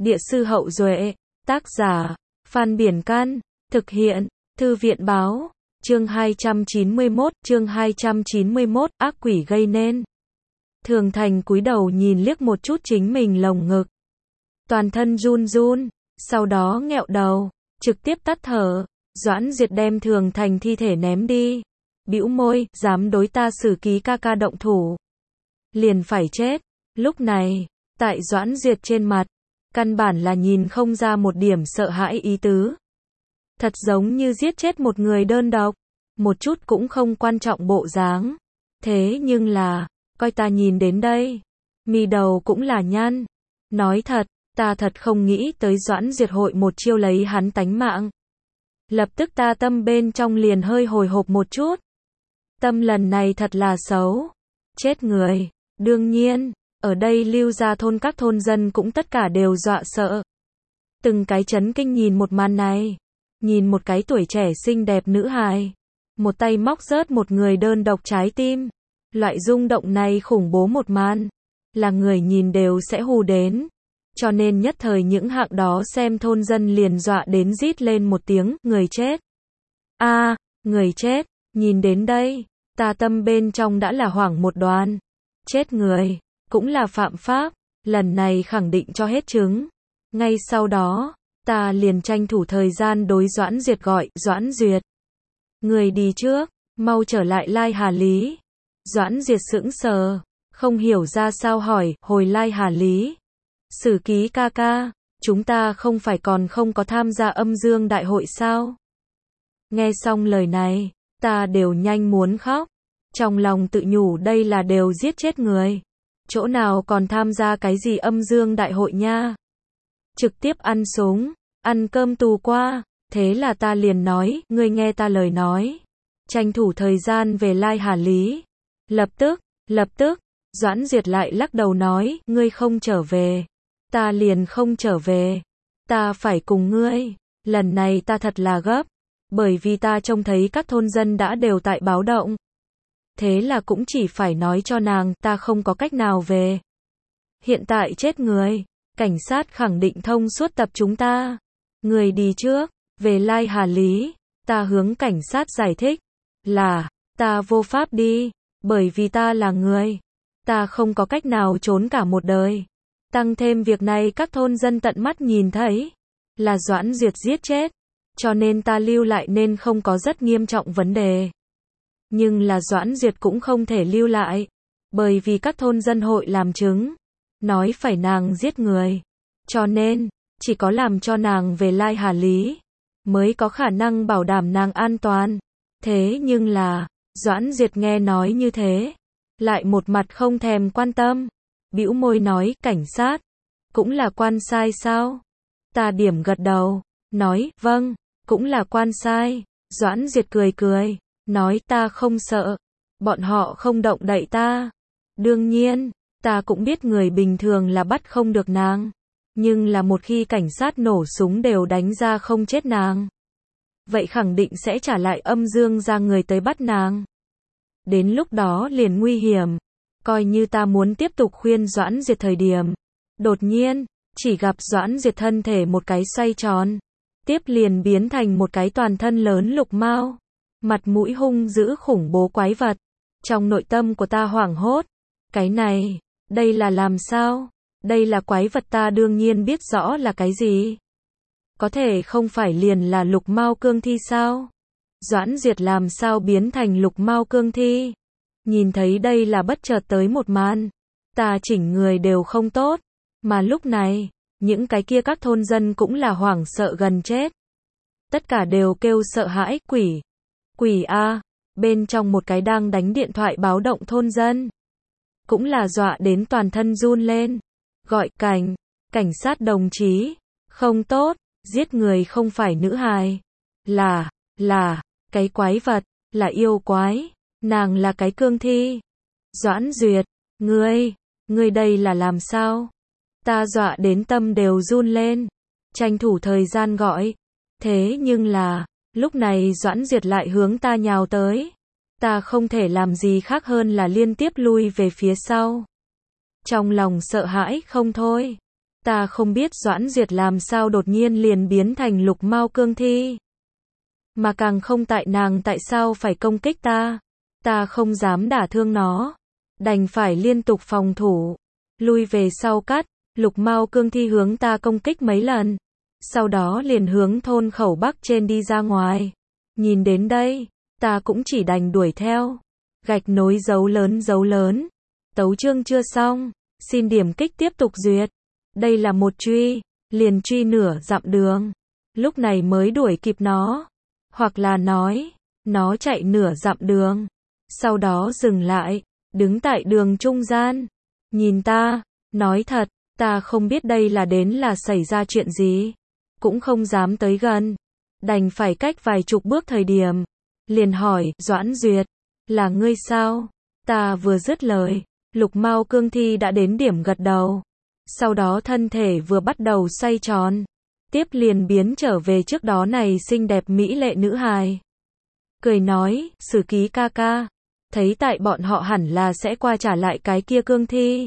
Địa sư Hậu Duệ, tác giả, Phan Biển Can, thực hiện, Thư viện báo, chương 291, ác quỷ gây nên. Thường Thành cúi đầu nhìn liếc một chút chính mình lồng ngực. Toàn thân run run, sau đó nghẹo đầu, trực tiếp tắt thở. Doãn Diệt đem Thường Thành thi thể ném đi. Bĩu môi, dám đối ta Sử Ký ca ca động thủ, liền phải chết. Lúc này, tại Doãn Diệt trên mặt, căn bản là nhìn không ra một điểm sợ hãi ý tứ. Thật giống như giết chết một người đơn độc, một chút cũng không quan trọng bộ dáng. Thế nhưng là, coi ta nhìn đến đây, mi đầu cũng là nhăn. Nói thật, ta thật không nghĩ tới Doãn Diệt hội một chiêu lấy hắn tánh mạng. Lập tức ta tâm bên trong liền hơi hồi hộp một chút. Tâm lần này thật là xấu. Chết người. Đương nhiên, ở đây Lưu Gia thôn các thôn dân cũng tất cả đều dọa sợ. Từng cái chấn kinh nhìn một màn này. Nhìn một cái tuổi trẻ xinh đẹp nữ hài. Một tay móc rớt một người đơn độc trái tim. Loại rung động này khủng bố một màn. Là người nhìn đều sẽ hù đến. Cho nên nhất thời những hạng đó xem thôn dân liền dọa đến rít lên một tiếng, người chết. A, người chết, nhìn đến đây, ta tâm bên trong đã là hoảng một đoàn. Chết người, cũng là phạm pháp, lần này khẳng định cho hết chứng. Ngay sau đó, ta liền tranh thủ thời gian đối Doãn Diệt gọi, Doãn Duyệt. Người đi trước, mau trở lại Lai Hà Lý. Doãn Diệt sững sờ, không hiểu ra sao hỏi, hồi Lai Hà Lý. Sử Ký ca ca, chúng ta không phải còn không có tham gia âm dương đại hội sao? Nghe xong lời này, ta đều nhanh muốn khóc. Trong lòng tự nhủ đây là đều giết chết người. Chỗ nào còn tham gia cái gì âm dương đại hội nha? Trực tiếp ăn súng, ăn cơm tù qua. Thế là ta liền nói, ngươi nghe ta lời nói. Tranh thủ thời gian về Lai Hà Lý. Lập tức, Doãn Diệt lại lắc đầu nói, ngươi không trở về. Ta liền không trở về. Ta phải cùng ngươi. Lần này ta thật là gấp. Bởi vì ta trông thấy các thôn dân đã đều tại báo động. Thế là cũng chỉ phải nói cho nàng ta không có cách nào về. Hiện tại chết người. Cảnh sát khẳng định thông suốt tập chúng ta. Người đi trước. Về Lai Hà Lý. Ta hướng cảnh sát giải thích. Là, ta vô pháp đi. Bởi vì ta là người. Ta không có cách nào trốn cả một đời. Tăng thêm việc này các thôn dân tận mắt nhìn thấy. Là Doãn Diệt giết chết. Cho nên ta lưu lại nên không có rất nghiêm trọng vấn đề. Nhưng là Doãn Diệt cũng không thể lưu lại. Bởi vì các thôn dân hội làm chứng. Nói phải nàng giết người. Cho nên, chỉ có làm cho nàng về Lai Hà Lý. Mới có khả năng bảo đảm nàng an toàn. Thế nhưng là, Doãn Diệt nghe nói như thế. Lại một mặt không thèm quan tâm. Bĩu môi nói, cảnh sát. Cũng là quan sai sao? Ta điểm gật đầu. Nói, vâng, cũng là quan sai. Doãn Diệt cười. Nói ta không sợ. Bọn họ không động đậy ta. Đương nhiên, ta cũng biết người bình thường là bắt không được nàng. Nhưng là một khi cảnh sát nổ súng đều đánh ra không chết nàng. Vậy khẳng định sẽ trả lại âm dương ra người tới bắt nàng. Đến lúc đó liền nguy hiểm. Coi như ta muốn tiếp tục khuyên Doãn Diệt thời điểm. Đột nhiên, chỉ gặp Doãn Diệt thân thể một cái xoay tròn. Tiếp liền biến thành một cái toàn thân lớn lục mao. Mặt mũi hung dữ khủng bố quái vật. Trong nội tâm của ta hoảng hốt. Cái này, đây là làm sao? Đây là quái vật ta đương nhiên biết rõ là cái gì. Có thể không phải liền là lục mao cương thi sao? Doãn Diệt làm sao biến thành lục mao cương thi? Nhìn thấy đây là bất chợt tới một màn. Ta chỉnh người đều không tốt. Mà lúc này, những cái kia các thôn dân cũng là hoảng sợ gần chết. Tất cả đều kêu sợ hãi, quỷ. Quỷ a. Bên trong một cái đang đánh điện thoại báo động thôn dân. Cũng là dọa đến toàn thân run lên. Gọi cảnh sát đồng chí. Không tốt, giết người không phải nữ hài. Là, cái quái vật, là yêu quái. Nàng là cái cương thi. Doãn Duyệt, ngươi đây là làm sao? Ta dọa đến tâm đều run lên. Tranh thủ thời gian gọi. Thế nhưng là, lúc này Doãn Duyệt lại hướng ta nhào tới. Ta không thể làm gì khác hơn là liên tiếp lui về phía sau. Trong lòng sợ hãi không thôi. Ta không biết Doãn Duyệt làm sao đột nhiên liền biến thành Lục Mao cương thi. Mà càng không tại nàng tại sao phải công kích ta. Ta không dám đả thương nó. Đành phải liên tục phòng thủ. Lui về sau cắt. Lục Mao cương thi hướng ta công kích mấy lần. Sau đó liền hướng thôn khẩu bắc trên đi ra ngoài. Nhìn đến đây, ta cũng chỉ đành đuổi theo. Gạch nối dấu lớn. Tấu chương chưa xong. Xin điểm kích tiếp tục duyệt. Đây là một truy. Liền truy nửa dặm đường. Lúc này mới đuổi kịp nó. Hoặc là nói, nó chạy nửa dặm đường. Sau đó dừng lại. Đứng tại đường trung gian. Nhìn ta. Nói thật, ta không biết đây là đến là xảy ra chuyện gì. Cũng không dám tới gần. Đành phải cách vài chục bước thời điểm. Liền hỏi, Doãn Duyệt, là ngươi sao? Ta vừa dứt lời, Lục Mao cương thi đã đến điểm gật đầu. Sau đó thân thể vừa bắt đầu xoay tròn. Tiếp liền biến trở về trước đó này xinh đẹp mỹ lệ nữ hài. Cười nói, Sử Ký ca ca. Thấy tại bọn họ hẳn là sẽ qua trả lại cái kia cương thi.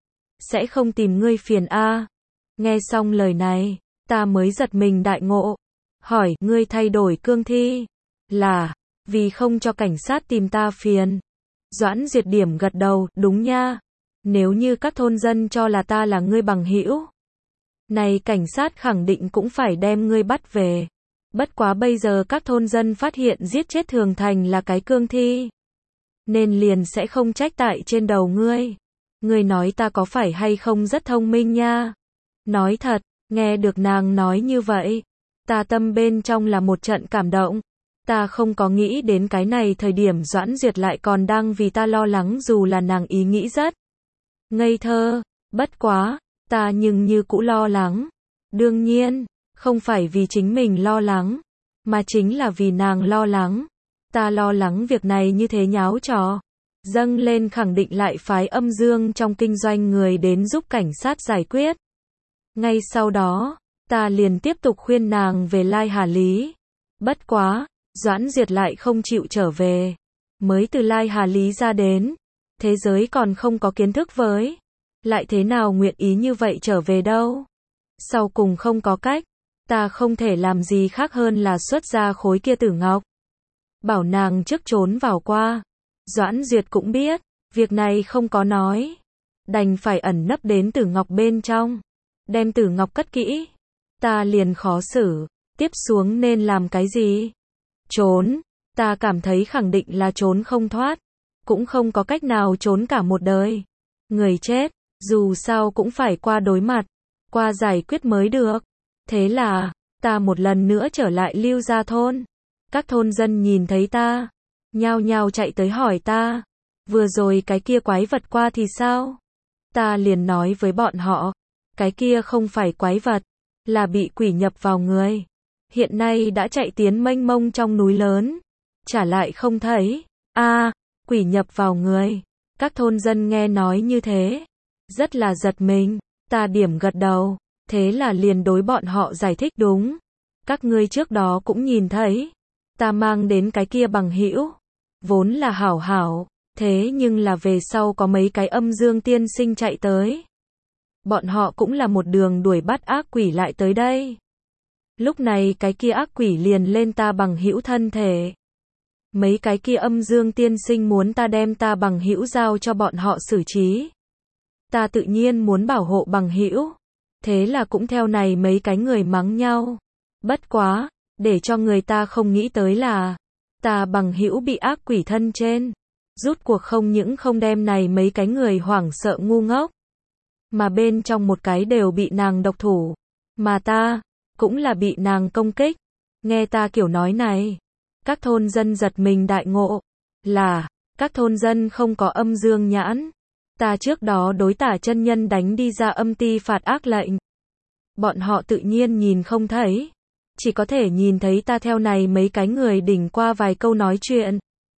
Sẽ không tìm ngươi phiền a. Nghe xong lời này, ta mới giật mình đại ngộ. Hỏi, ngươi thay đổi cương thi. Là, vì không cho cảnh sát tìm ta phiền. Doãn Duyệt điểm gật đầu, đúng nha. Nếu như các thôn dân cho là ta là ngươi bằng hữu, này cảnh sát khẳng định cũng phải đem ngươi bắt về. Bất quá bây giờ các thôn dân phát hiện giết chết Thường Thành là cái cương thi. Nên liền sẽ không trách tại trên đầu ngươi. Ngươi nói ta có phải hay không rất thông minh nha. Nói thật, nghe được nàng nói như vậy, ta tâm bên trong là một trận cảm động. Ta không có nghĩ đến cái này thời điểm Doãn Duyệt lại còn đang vì ta lo lắng dù là nàng ý nghĩ rất ngây thơ. Bất quá, ta nhưng như cũ lo lắng. Đương nhiên, không phải vì chính mình lo lắng, mà chính là vì nàng lo lắng. Ta lo lắng việc này như thế nháo trò dâng lên khẳng định lại phái âm dương trong kinh doanh người đến giúp cảnh sát giải quyết. Ngay sau đó, ta liền tiếp tục khuyên nàng về Lai Hà Lý. Bất quá, Doãn Duyệt lại không chịu trở về. Mới từ Lai Hà Lý ra đến, thế giới còn không có kiến thức với. Lại thế nào nguyện ý như vậy trở về đâu. Sau cùng không có cách, ta không thể làm gì khác hơn là xuất ra khối kia tử ngọc. Bảo nàng trước trốn vào qua. Doãn Duyệt cũng biết, việc này không có nói. Đành phải ẩn nấp đến tử ngọc bên trong. Đem tử ngọc cất kỹ. Ta liền khó xử, tiếp xuống nên làm cái gì? Trốn, ta cảm thấy khẳng định là trốn không thoát. Cũng không có cách nào trốn cả một đời. Người chết, dù sao cũng phải qua đối mặt, qua giải quyết mới được. Thế là, ta một lần nữa trở lại Lưu Gia thôn. Các thôn dân nhìn thấy ta, nhao nhao chạy tới hỏi ta, vừa rồi cái kia quái vật qua thì sao? Ta liền nói với bọn họ, cái kia không phải quái vật, là bị quỷ nhập vào người. Hiện nay đã chạy tiến mênh mông trong núi lớn, trả lại không thấy. Quỷ nhập vào người. Các thôn dân nghe nói như thế, rất là giật mình. Ta điểm gật đầu, thế là liền đối bọn họ giải thích đúng. Các ngươi trước đó cũng nhìn thấy, ta mang đến cái kia bằng hữu, vốn là hảo hảo, thế nhưng là về sau có mấy cái âm dương tiên sinh chạy tới. Bọn họ cũng là một đường đuổi bắt ác quỷ lại tới đây. Lúc này cái kia ác quỷ liền lên ta bằng hữu thân thể. Mấy cái kia âm dương tiên sinh muốn ta đem ta bằng hữu giao cho bọn họ xử trí. Ta tự nhiên muốn bảo hộ bằng hữu. Thế là cũng theo này mấy cái người mắng nhau. Bất quá, để cho người ta không nghĩ tới là ta bằng hữu bị ác quỷ thân trên. Rút cuộc không những không đem này mấy cái người hoảng sợ ngu ngốc, mà bên trong một cái đều bị nàng độc thủ. Mà ta, cũng là bị nàng công kích. Nghe ta kiểu nói này, các thôn dân giật mình đại ngộ. Là, các thôn dân không có âm dương nhãn. Ta trước đó đối Tả chân nhân đánh đi ra âm ti phạt ác lệnh. Bọn họ tự nhiên nhìn không thấy. Chỉ có thể nhìn thấy ta theo này mấy cái người đỉnh qua vài câu nói chuyện.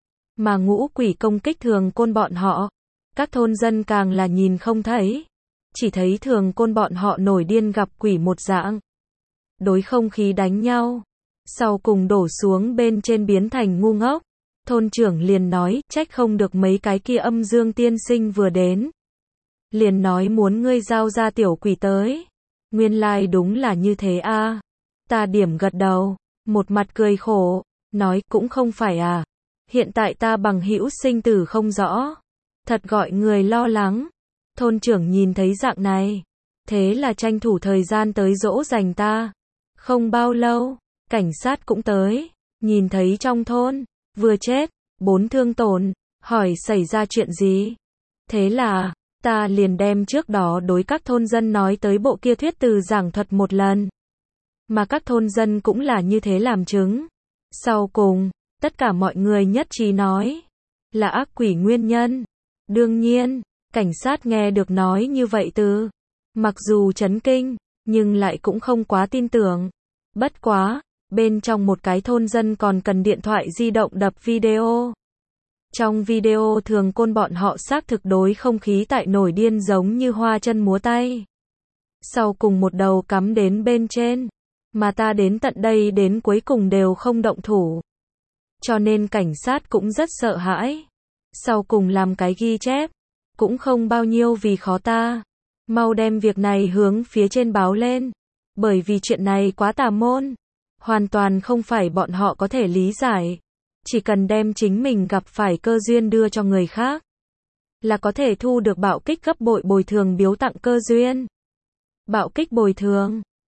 Mà ngũ quỷ công kích Thường Côn bọn họ. Các thôn dân càng là nhìn không thấy. Chỉ thấy Thường Côn bọn họ nổi điên gặp quỷ một dạng. Đối không khí đánh nhau. Sau cùng đổ xuống bên trên biến thành ngu ngốc. Thôn trưởng liền nói, trách không được mấy cái kia âm dương tiên sinh vừa đến. Liền nói muốn ngươi giao ra tiểu quỷ tới. Nguyên lai đúng là như thế a. Ta điểm gật đầu, một mặt cười khổ, nói cũng không phải à. Hiện tại ta bằng hữu sinh tử không rõ. Thật gọi người lo lắng. Thôn trưởng nhìn thấy dạng này. Thế là tranh thủ thời gian tới dỗ dành ta. Không bao lâu, cảnh sát cũng tới. Nhìn thấy trong thôn, vừa chết, 4 thương tổn, hỏi xảy ra chuyện gì. Thế là, ta liền đem trước đó đối các thôn dân nói tới bộ kia thuyết từ giảng thuật một lần. Mà các thôn dân cũng là như thế làm chứng. Sau cùng, tất cả mọi người nhất trí nói là ác quỷ nguyên nhân. Đương nhiên, cảnh sát nghe được nói như vậy mặc dù chấn kinh, nhưng lại cũng không quá tin tưởng. Bất quá, bên trong một cái thôn dân còn cần điện thoại di động đập video. Trong video thường côn bọn họ xác thực đối không khí tại nổi điên giống như hoa chân múa tay. Sau cùng một đầu cắm đến bên trên, mà ta đến tận đây đến cuối cùng đều không động thủ. Cho nên cảnh sát cũng rất sợ hãi. Sau cùng làm cái ghi chép, cũng không bao nhiêu vì khó ta. Mau đem việc này hướng phía trên báo lên. Bởi vì chuyện này quá tà môn. Hoàn toàn không phải bọn họ có thể lý giải. Chỉ cần đem chính mình gặp phải cơ duyên đưa cho người khác, là có thể thu được bạo kích gấp bội bồi thường biếu tặng cơ duyên. Bạo kích bồi thường.